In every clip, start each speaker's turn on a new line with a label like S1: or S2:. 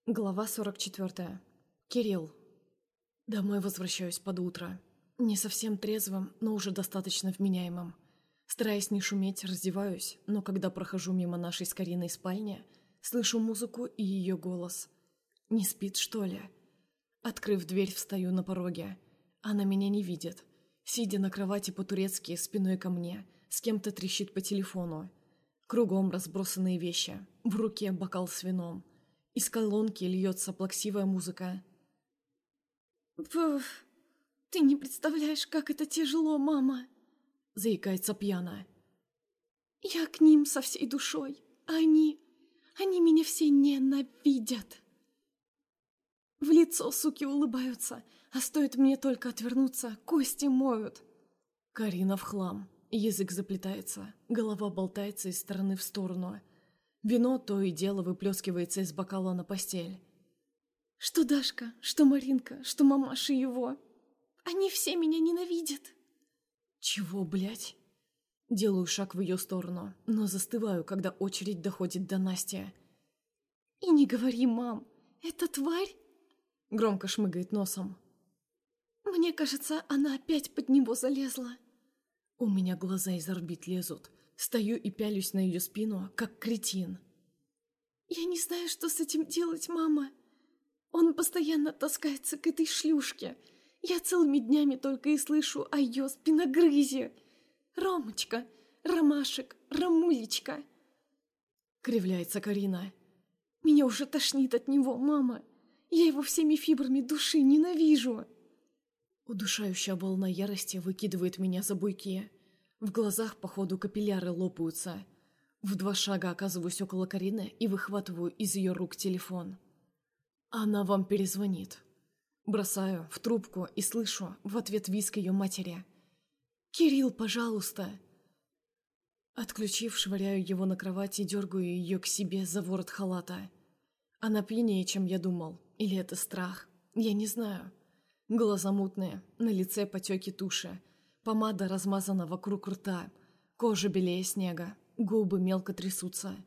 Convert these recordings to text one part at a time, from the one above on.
S1: Глава 44. Кирилл. Домой возвращаюсь под утро. Не совсем трезвым, но уже достаточно вменяемым. Стараясь не шуметь, раздеваюсь, но когда прохожу мимо нашей с Кариной спальни, слышу музыку и ее голос. Не спит, что ли? Открыв дверь, встаю на пороге. Она меня не видит. Сидя на кровати по-турецки, спиной ко мне, с кем-то трещит по телефону. Кругом разбросанные вещи. В руке бокал с вином. Из колонки льется плаксивая музыка.
S2: «Пф, ты не представляешь, как это тяжело, мама!»
S1: Заикается пьяно.
S2: «Я к ним со всей душой, а они меня все ненавидят!» В лицо, суки, улыбаются, а стоит мне только отвернуться, кости моют.
S1: Карина в хлам. Язык заплетается, голова болтается из стороны в сторону. Вино то и дело выплескивается из бокала на постель.
S2: Что Дашка, что Маринка, что мамаша его. Они все меня ненавидят.
S1: Чего, блядь? Делаю шаг в ее сторону, но застываю, когда очередь доходит до Насти.
S2: И не говори, мам, эта тварь...
S1: Громко шмыгает носом.
S2: Мне кажется, она опять под него залезла.
S1: У меня глаза из орбит лезут. Стою и пялюсь на ее спину, как кретин.
S2: Я не знаю, что с этим делать, мама. Он постоянно таскается к этой шлюшке. Я целыми днями только и слышу о ее спиногрызе. Ромочка, Ромашек, Ромулечка.
S1: Кривляется Карина.
S2: Меня уже тошнит от него, мама. Я его всеми фибрами души ненавижу.
S1: Удушающая волна ярости выкидывает меня за буйки. В глазах, походу, капилляры лопаются. В 2 шага оказываюсь около Карины и выхватываю из ее рук телефон. Она вам перезвонит. Бросаю в трубку и слышу в ответ визг ее матери. «Кирилл, пожалуйста!» Отключив, швыряю его на кровать и дергаю ее к себе за ворот халата. Она пьянее, чем я думал. Или это страх? Я не знаю. Глаза мутные, на лице потеки туши. Помада размазана вокруг рта. Кожа белее снега. Губы мелко трясутся.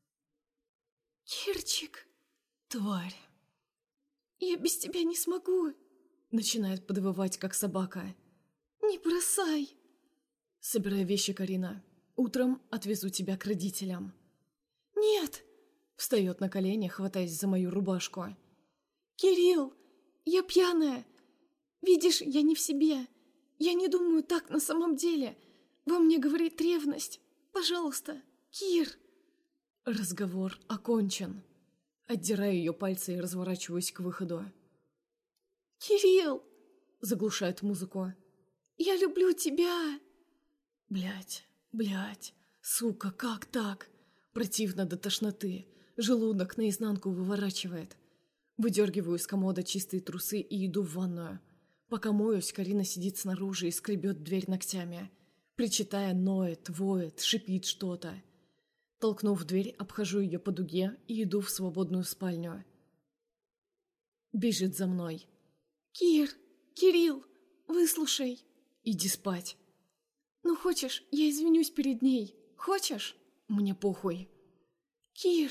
S2: «Кирчик!»
S1: «Тварь!»
S2: «Я без тебя не смогу!»
S1: Начинает подвывать, как собака.
S2: «Не бросай!»
S1: «Собирай вещи, Карина. Утром отвезу тебя к родителям».
S2: «Нет!»
S1: Встает на колени, хватаясь за мою рубашку.
S2: «Кирилл, я пьяная. Видишь, я не в себе. Я не думаю так на самом деле. Во мне говорит ревность. Пожалуйста, Кир!»
S1: Разговор окончен. Отдираю ее пальцы и разворачиваюсь к выходу.
S2: «Кирилл!»
S1: Заглушает музыку.
S2: «Я люблю тебя!»
S1: Блядь, сука, как так? Противно до тошноты. Желудок наизнанку выворачивает. Выдергиваю из комода чистые трусы и иду в ванную. Пока моюсь, Карина сидит снаружи и скребет дверь ногтями. Причитая, ноет, воет, шипит что-то. Толкнув дверь, обхожу ее по дуге и иду в свободную спальню. Бежит за мной.
S2: Кирилл, выслушай!»
S1: «Иди спать!»
S2: «Ну хочешь, я извинюсь перед ней? Хочешь?»
S1: «Мне похуй!»
S2: «Кир!»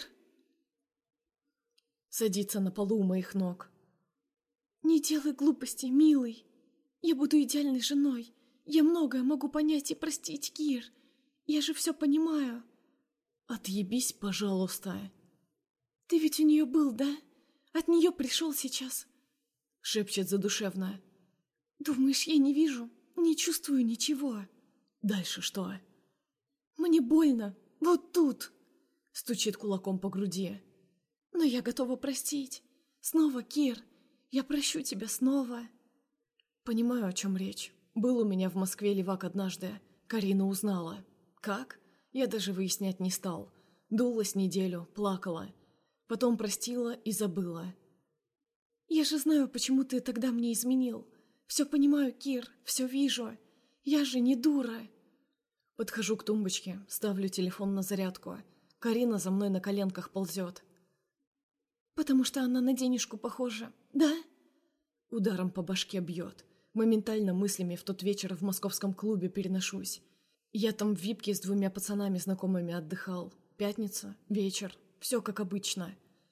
S1: Садится на полу у моих ног.
S2: «Не делай глупостей, милый. Я буду идеальной женой. Я многое могу понять и простить, Кир. Я же все понимаю».
S1: «Отъебись, пожалуйста!»
S2: «Ты ведь у нее был, да? От нее пришел сейчас?»
S1: Шепчет задушевно.
S2: «Думаешь, я не вижу, не чувствую ничего?»
S1: «Дальше что?»
S2: «Мне больно. Вот тут!»
S1: Стучит кулаком по груди.
S2: «Но я готова простить. Снова, Кир. Я прощу тебя снова».
S1: Понимаю, о чем речь. Был у меня в Москве левак однажды. Карина узнала. Как? Я даже выяснять не стал. Дулась неделю, плакала. Потом простила и забыла.
S2: «Я же знаю, почему ты тогда мне изменил. Все понимаю, Кир, все вижу. Я же не дура».
S1: Подхожу к тумбочке, ставлю телефон на зарядку. Карина за мной на коленках ползет.
S2: «Потому что она на денежку похожа, да?»
S1: Ударом по башке бьет. Моментально мыслями в тот вечер в московском клубе переношусь. Я там в випке с 2 пацанами знакомыми отдыхал. Пятница, вечер, все как обычно.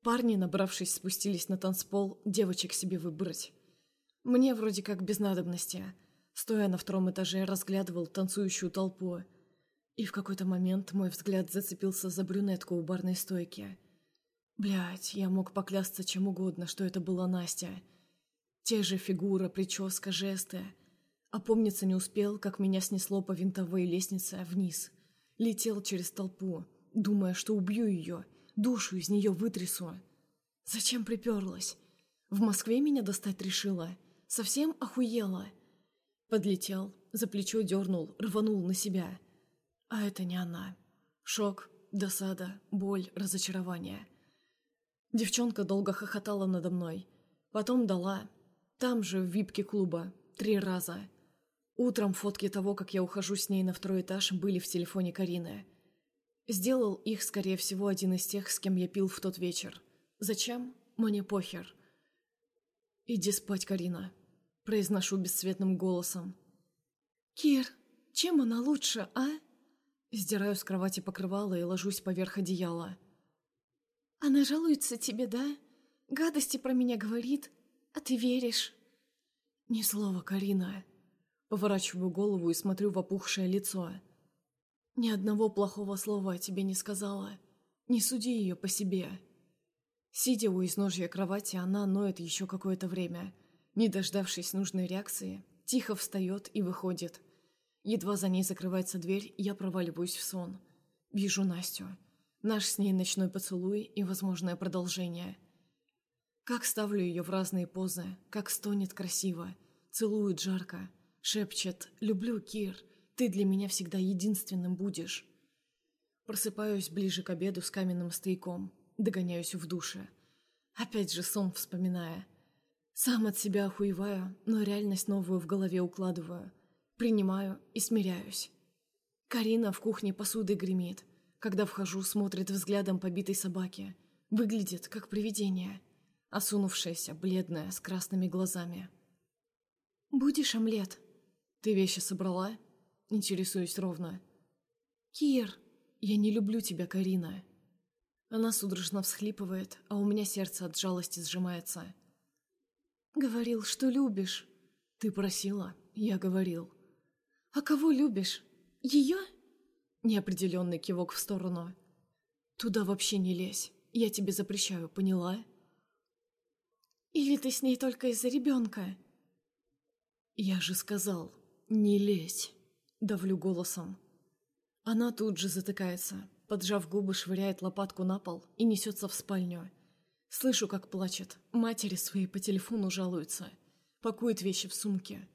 S1: Парни, набравшись, спустились на танцпол девочек себе выбрать. Мне вроде как без надобности. Стоя на втором этаже, разглядывал танцующую толпу. И в какой-то момент мой взгляд зацепился за брюнетку у барной стойки. Блядь, я мог поклясться чем угодно, что это была Настя. Те же фигура, прическа, жесты. Опомниться не успел, как меня снесло по винтовой лестнице вниз. Летел через толпу, думая, что убью ее, душу из нее вытрясу. Зачем приперлась? В Москве меня достать решила? Совсем охуела? Подлетел, за плечо дернул, рванул на себя. А это не она. Шок, досада, боль, разочарование. Девчонка долго хохотала надо мной. Потом дала. Там же, в випке клуба. 3 раза. Утром фотки того, как я ухожу с ней на 2-й этаж, были в телефоне Карины. Сделал их, скорее всего, один из тех, с кем я пил в тот вечер. Зачем? Мне похер. «Иди спать, Карина», — произношу бесцветным голосом.
S2: «Кир, чем она лучше, а?»
S1: Сдираю с кровати покрывало и ложусь поверх одеяла.
S2: «Она жалуется тебе, да? Гадости про меня говорит, а ты веришь?»
S1: «Ни слова, Карина». Поворачиваю голову и смотрю в опухшее лицо. «Ни одного плохого слова о тебе не сказала. Не суди ее по себе». Сидя у изножья кровати, она ноет еще какое-то время. Не дождавшись нужной реакции, тихо встает и выходит. Едва за ней закрывается дверь, я проваливаюсь в сон. Вижу Настю. Наш с ней ночной поцелуй и возможное продолжение. Как ставлю ее в разные позы, как стонет красиво, целует жарко, шепчет «Люблю, Кир, ты для меня всегда единственным будешь». Просыпаюсь ближе к обеду с каменным стояком, догоняюсь в душе. Опять же сон вспоминая. Сам от себя охуеваю, но реальность новую в голове укладываю. Принимаю и смиряюсь. Карина в кухне посудой гремит. Когда вхожу, смотрит взглядом побитой собаки. Выглядит, как привидение. Осунувшаяся, бледная, с красными глазами.
S2: «Будешь омлет?»
S1: «Ты вещи собрала?» Интересуюсь ровно.
S2: «Кир!»
S1: «Я не люблю тебя, Карина». Она судорожно всхлипывает, а у меня сердце от жалости сжимается.
S2: «Говорил, что любишь».
S1: «Ты просила, я говорил».
S2: «А кого любишь? Ее?»
S1: Неопределенный кивок в сторону. «Туда вообще не лезь. Я тебе запрещаю, поняла?»
S2: «Или ты с ней только из-за ребенка?»
S1: «Я же сказал, не лезь», — давлю голосом. Она тут же затыкается, поджав губы, швыряет лопатку на пол и несется в спальню. Слышу, как плачет, матери своей по телефону жалуются, пакует вещи в сумке.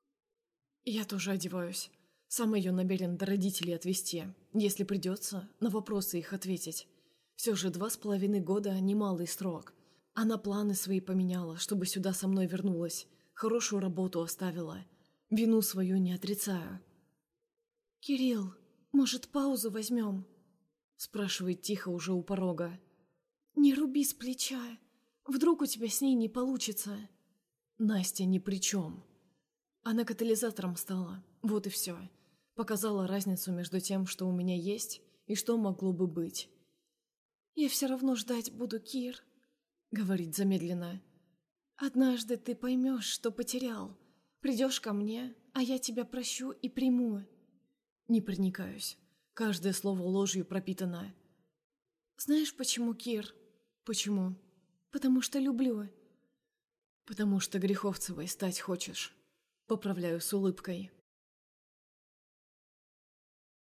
S1: Я тоже одеваюсь. Сам ее намерен до родителей отвезти, если придется, на вопросы их ответить. Все же 2,5 года — немалый срок. Она планы свои поменяла, чтобы сюда со мной вернулась, хорошую работу оставила. Вину свою не отрицаю.
S2: «Кирилл, может, паузу возьмем?»
S1: Спрашивает тихо уже у порога.
S2: «Не руби с плеча. Вдруг у тебя с ней не получится?»
S1: Настя ни при чем. Она катализатором стала, вот и все. Показала разницу между тем, что у меня есть, и что могло бы быть.
S2: «Я все равно ждать буду, Кир»,
S1: — говорит замедленно.
S2: «Однажды ты поймешь, что потерял. Придешь ко мне, а я тебя прощу и приму».
S1: Не проникаюсь. Каждое слово ложью пропитано.
S2: «Знаешь, почему, Кир?»
S1: «Почему?»
S2: «Потому что люблю».
S1: «Потому что Греховцевой стать хочешь». Поправляю с улыбкой.